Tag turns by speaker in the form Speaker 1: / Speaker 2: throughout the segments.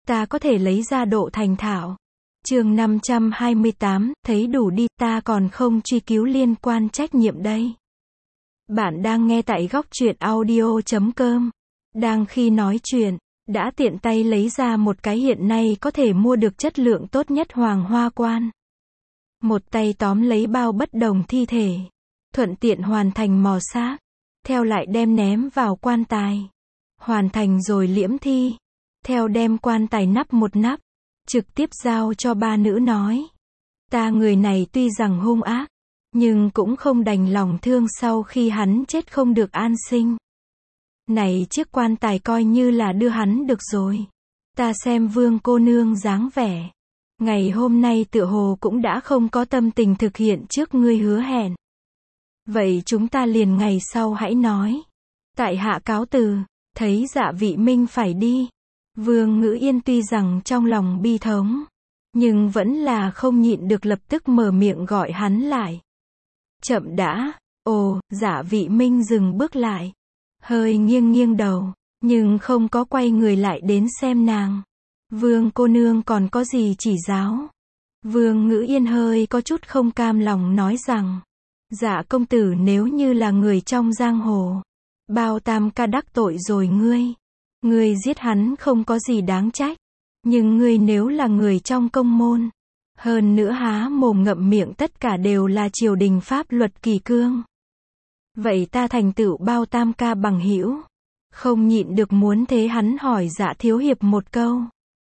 Speaker 1: ta có thể lấy ra độ thành thạo. Chương 528, thấy đủ đi, ta còn không truy cứu liên quan trách nhiệm đây. Bạn đang nghe tại góc truyện audio.com. Đang khi nói chuyện, đã tiện tay lấy ra một cái hiện nay có thể mua được chất lượng tốt nhất hoàng hoa quan. Một tay tóm lấy bao bất đồng thi thể, thuận tiện hoàn thành mò xác, theo lại đem ném vào quan tài. Hoàn thành rồi liễm thi, theo đem quan tài nắp một nắp, trực tiếp giao cho ba nữ nói. Ta người này tuy rằng hung ác, nhưng cũng không đành lòng thương sau khi hắn chết không được an sinh. Này chiếc quan tài coi như là đưa hắn được rồi. Ta xem Vương cô nương dáng vẻ, ngày hôm nay tựa hồ cũng đã không có tâm tình thực hiện trước ngươi hứa hẹn. Vậy chúng ta liền ngày sau hãy nói. Tại hạ cáo từ, thấy Dạ Vị Minh phải đi. Vương Ngữ Yên tuy rằng trong lòng bi thống, nhưng vẫn là không nhịn được lập tức mở miệng gọi hắn lại. Chậm đã. Ồ, Dạ Vị Minh dừng bước lại, hơi nghiêng nghiêng đầu, nhưng không có quay người lại đến xem nàng. Vương cô nương còn có gì chỉ giáo? Vương Ngữ Yên hơi có chút không cam lòng nói rằng, Dạ công tử nếu như là người trong giang hồ, Bao Tam ca đắc tội rồi ngươi giết hắn không có gì đáng trách. Nhưng ngươi nếu là người trong công môn, hơn nữa há mồm ngậm miệng tất cả đều là triều đình pháp luật kỳ cương. Vậy ta thành tựu Bao Tam ca bằng hữu, không nhịn được muốn thế hắn hỏi Dạ thiếu hiệp một câu.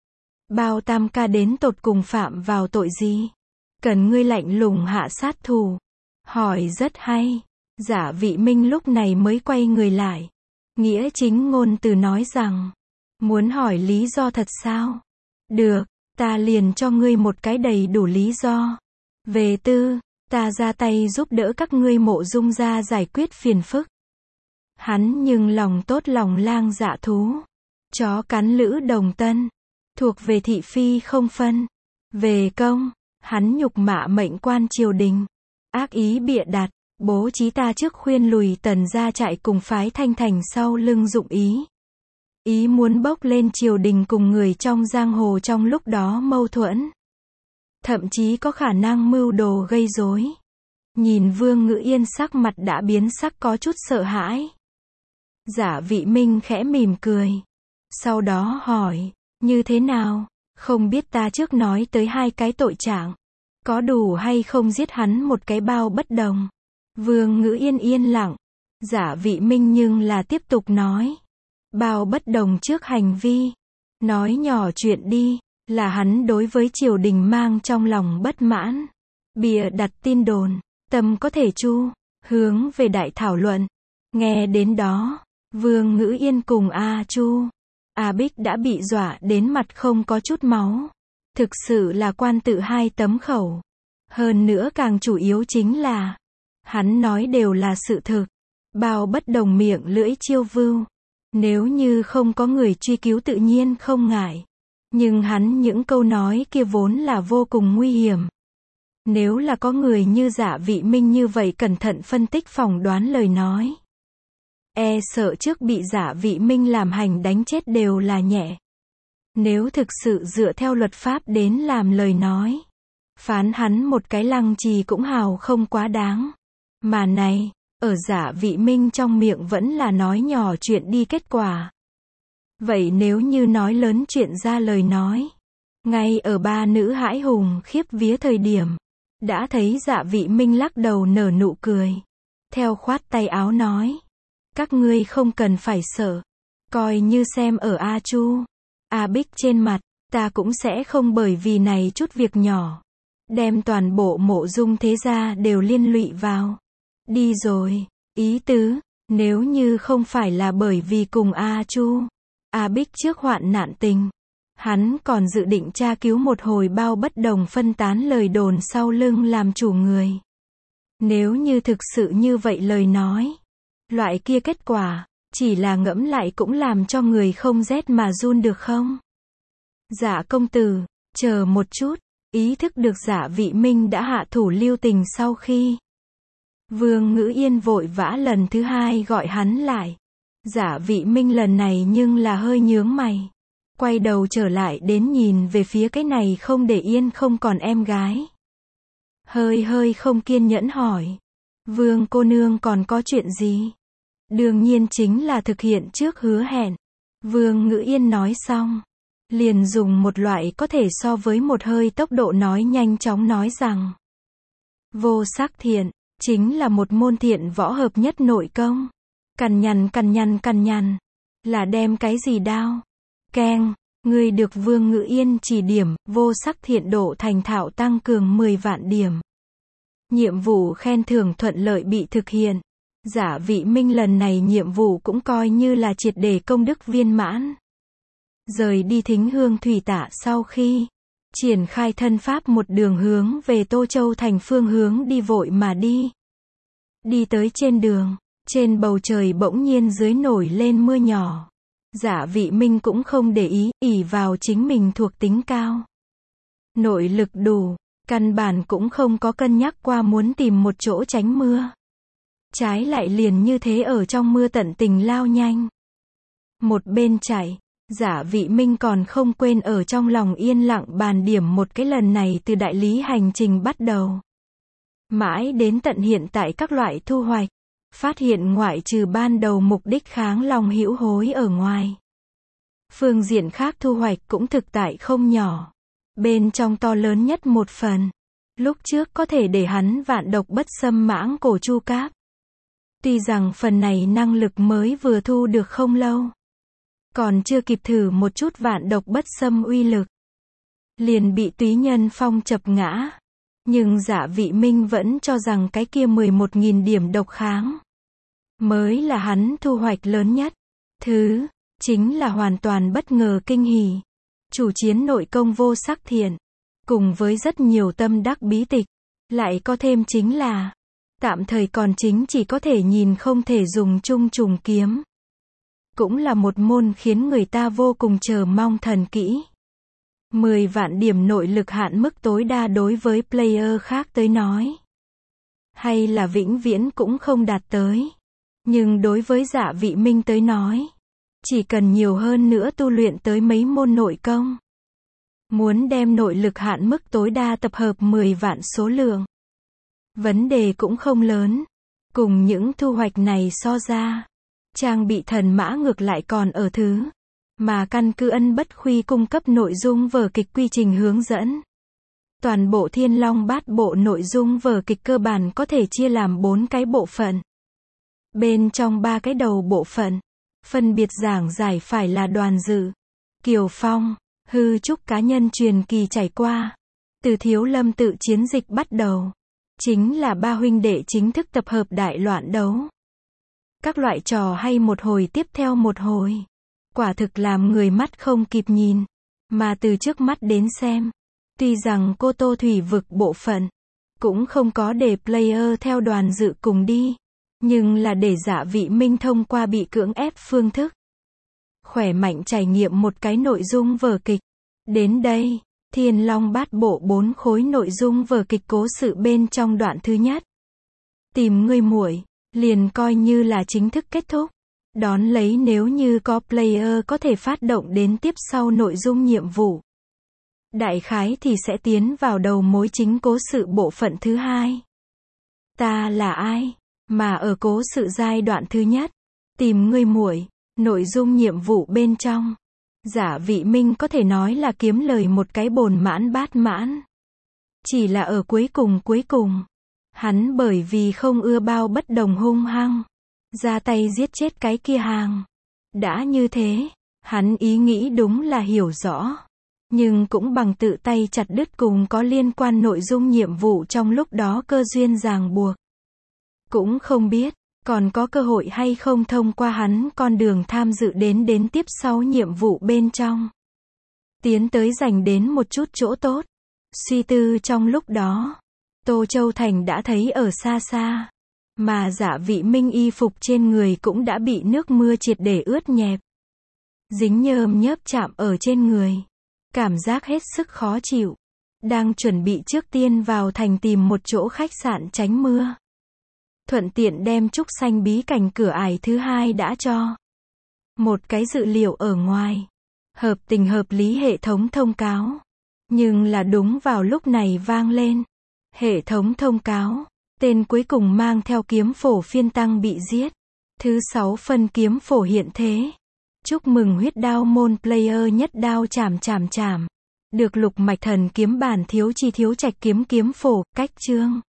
Speaker 1: Bao Tam ca đến tột cùng phạm vào tội gì? Cần ngươi lạnh lùng hạ sát thủ? Hỏi rất hay. Dạ Vị Minh lúc này mới quay người lại, nghĩa chính ngôn từ nói rằng, muốn hỏi lý do thật sao? Được, ta liền cho ngươi một cái đầy đủ lý do. Về tư, ta ra tay giúp đỡ các ngươi Mộ Dung gia giải quyết phiền phức. Hắn nhưng lòng tốt lòng lang dạ thú, chó cắn lữ đồng tân, thuộc về thị phi không phân. Về công, hắn nhục mạ mệnh quan triều đình, ác ý bịa đặt, bố trí ta trước khuyên lùi Tần gia chạy cùng phái Thanh Thành sau lưng dụng ý muốn bốc lên triều đình cùng người trong giang hồ trong lúc đó mâu thuẫn, thậm chí có khả năng mưu đồ gây rối. Nhìn Vương Ngữ Yên sắc mặt đã biến sắc có chút sợ hãi. Dạ Vị Minh khẽ mỉm cười, sau đó hỏi, như thế nào, không biết ta trước nói tới hai cái tội trạng, có đủ hay không giết hắn một cái bao bất đồng? Vương Ngữ Yên yên lặng, Dạ Vị Minh nhưng là tiếp tục nói. Bao bất đồng trước hành vi, nói nhỏ chuyện đi, là hắn đối với triều đình mang trong lòng bất mãn, bịa đặt tin đồn, tâm có thể chu, hướng về đại thảo luận. Nghe đến đó, Vương Ngữ Yên cùng A Chu, A Bích đã bị dọa đến mặt không có chút máu. Thực sự là quan tự hai tấm khẩu. Hơn nữa càng chủ yếu chính là, hắn nói đều là sự thực. Bao bất đồng miệng lưỡi chiêu vưu. Nếu như không có người truy cứu tự nhiên không ngại. Nhưng hắn những câu nói kia vốn là vô cùng nguy hiểm. Nếu là có người như Dạ Vị Minh như vậy cẩn thận phân tích phỏng đoán lời nói, e sợ trước bị Dạ Vị Minh làm hành đánh chết đều là nhẹ. Nếu thực sự dựa theo luật pháp đến làm lời nói, phán hắn một cái lăng trì cũng hào không quá đáng. Mà này, ở Dạ Vị Minh trong miệng vẫn là nói nhỏ chuyện đi kết quả. Vậy nếu như nói lớn chuyện ra lời nói, ngay ở ba nữ hãi hùng khiếp vía thời điểm, đã thấy Dạ Vị Minh lắc đầu nở nụ cười, theo khoát tay áo nói, các ngươi không cần phải sợ, coi như xem ở A Chu, A Bích trên mặt, ta cũng sẽ không bởi vì này chút việc nhỏ, đem toàn bộ Mộ Dung thế gia đều liên lụy vào. Đi rồi, ý tứ, nếu như không phải là bởi vì cùng A Chu, A Bích trước hoạn nạn tình, hắn còn dự định tra cứu một hồi bao bất đồng phân tán lời đồn sau lưng làm chủ người. Nếu như thực sự như vậy lời nói, loại kia kết quả, chỉ là ngẫm lại cũng làm cho người không rét mà run được không? Dạ công tử, chờ một chút, ý thức được Dạ Vị Minh đã hạ thủ lưu tình sau khi. Vương Ngữ Yên vội vã lần thứ hai gọi hắn lại. Dạ Vị Minh lần này nhưng là hơi nhướng mày. quay đầu trở lại đến nhìn về phía cái này không để yên không còn em gái. Hơi hơi không kiên nhẫn hỏi. Vương cô nương còn có chuyện gì? Đương nhiên chính là thực hiện trước hứa hẹn. Vương Ngữ Yên nói xong, liền dùng một loại có thể so với một hơi tốc độ nói nhanh chóng nói rằng Vô Sắc Thiện chính là một môn thiện võ hợp nhất nội công. Cằn nhằn, là đem cái gì đao? Keng, người được Vương Ngữ Yên chỉ điểm, Vô Sắc Thiện độ thành thạo tăng cường 10 vạn điểm. Nhiệm vụ khen thưởng thuận lợi bị thực hiện. Giả Vị Minh lần này nhiệm vụ cũng coi như là triệt để công đức viên mãn. Rời đi Thính Hương Thủy Tạ sau khi triển khai thân pháp một đường hướng về Tô Châu thành phương hướng đi vội mà đi. Đi tới trên đường, trên bầu trời bỗng nhiên dưới nổi lên mưa nhỏ. Giả Vị Minh cũng không để ý, ỷ vào chính mình thuộc tính cao. Nội lực đủ, căn bản cũng không có cân nhắc qua muốn tìm một chỗ tránh mưa. Trái lại liền như thế ở trong mưa tận tình lao nhanh. Một bên chạy, Giả Vị Minh còn không quên ở trong lòng yên lặng bàn điểm một cái lần này từ đại lý hành trình bắt đầu. Mãi đến tận hiện tại các loại thu hoạch, phát hiện ngoại trừ ban đầu mục đích kháng lòng hữu hối ở ngoài. Phương diện khác thu hoạch cũng thực tại không nhỏ. Bên trong to lớn nhất một phần, lúc trước có thể để hắn vạn độc bất xâm mãng cổ chu cáp. Tuy rằng phần này năng lực mới vừa thu được không lâu, còn chưa kịp thử một chút vạn độc bất xâm uy lực, liền bị Túy Nhân Phong chập ngã. Nhưng Giả Vị Minh vẫn cho rằng cái kia 11.000 điểm độc kháng mới là hắn thu hoạch lớn nhất. Thứ chính là hoàn toàn bất ngờ kinh hỉ. Chủ chiến nội công Vô Sắc Thiện, cùng với rất nhiều tâm đắc bí tịch, lại có thêm chính là tạm thời còn chính chỉ có thể nhìn không thể dùng chung trùng kiếm. Cũng là một môn khiến người ta vô cùng chờ mong thần kỹ. 10 vạn điểm nội lực hạn mức tối đa đối với player khác tới nói, hay là vĩnh viễn cũng không đạt tới. Nhưng đối với Giả Vị Minh tới nói, chỉ cần nhiều hơn nữa tu luyện tới mấy môn nội công. Muốn đem nội lực hạn mức tối đa tập hợp 10 vạn số lượng. Vấn đề cũng không lớn. Cùng những thu hoạch này so ra, trang bị thần mã ngược lại còn ở thứ mà căn cứ Ân Bất Khuy cung cấp nội dung vở kịch quy trình hướng dẫn. Toàn bộ Thiên Long Bát Bộ nội dung vở kịch cơ bản có thể chia làm 4 cái bộ phận. Bên trong 3 cái đầu bộ phận, phân biệt giảng giải phải là Đoàn Dự, Kiều Phong, Hư Trúc cá nhân truyền kỳ trải qua. Từ Thiếu Lâm tự chiến dịch bắt đầu, chính là 3 huynh đệ chính thức tập hợp đại loạn đấu. Các loại trò hay một hồi tiếp theo một hồi. Quả thực làm người mắt không kịp nhìn. Mà từ trước mắt đến xem, tuy rằng Cô Tô Thủy Vực bộ phận cũng không có để player theo Đoàn Dự cùng đi, nhưng là để Giả Vị Minh thông qua bị cưỡng ép phương thức khỏe mạnh trải nghiệm một cái nội dung vở kịch. Đến đây, Thiên Long Bát Bộ 4 khối nội dung vở kịch cố sự bên trong đoạn thứ nhất, Tìm Người Muội, liền coi như là chính thức kết thúc. Đón lấy nếu như có player có thể phát động đến tiếp sau nội dung nhiệm vụ, đại khái thì sẽ tiến vào đầu mối chính cố sự bộ phận thứ hai. Ta là ai? Mà ở cố sự giai đoạn thứ nhất, Tìm Người Muội, nội dung nhiệm vụ bên trong, Giả Vị Minh có thể nói là kiếm lời một cái bồn mãn bát mãn. Chỉ là ở cuối cùng, hắn bởi vì không ưa bao bất đồng hung hăng, ra tay giết chết cái kia hàng. Đã như thế, hắn ý nghĩ đúng là hiểu rõ, nhưng cũng bằng tự tay chặt đứt cùng có liên quan nội dung nhiệm vụ trong lúc đó cơ duyên ràng buộc. Cũng không biết, còn có cơ hội hay không thông qua hắn con đường tham dự đến tiếp sau nhiệm vụ bên trong. Tiến tới giành đến một chút chỗ tốt. Suy tư trong lúc đó, Tô Châu Thành đã thấy ở xa xa, mà Giả Vị Minh y phục trên người cũng đã bị nước mưa triệt để ướt nhẹp. Dính nhơm nhớp chạm ở trên người. Cảm giác hết sức khó chịu. Đang chuẩn bị trước tiên vào thành tìm một chỗ khách sạn tránh mưa. Thuận tiện đem trúc xanh bí cảnh cửa ải thứ hai đã cho. Một cái dự liệu ở ngoài. Hợp tình hợp lý hệ thống thông cáo. Nhưng là đúng vào lúc này vang lên. Hệ thống thông cáo. Tên cuối cùng mang theo kiếm phổ phiên tăng bị giết. Thứ 6 phân kiếm phổ hiện thế. Chúc mừng huyết đao môn player nhất đao chảm chảm chảm. Được lục mạch thần kiếm bản thiếu chi thiếu trạch kiếm kiếm phổ, cách chương.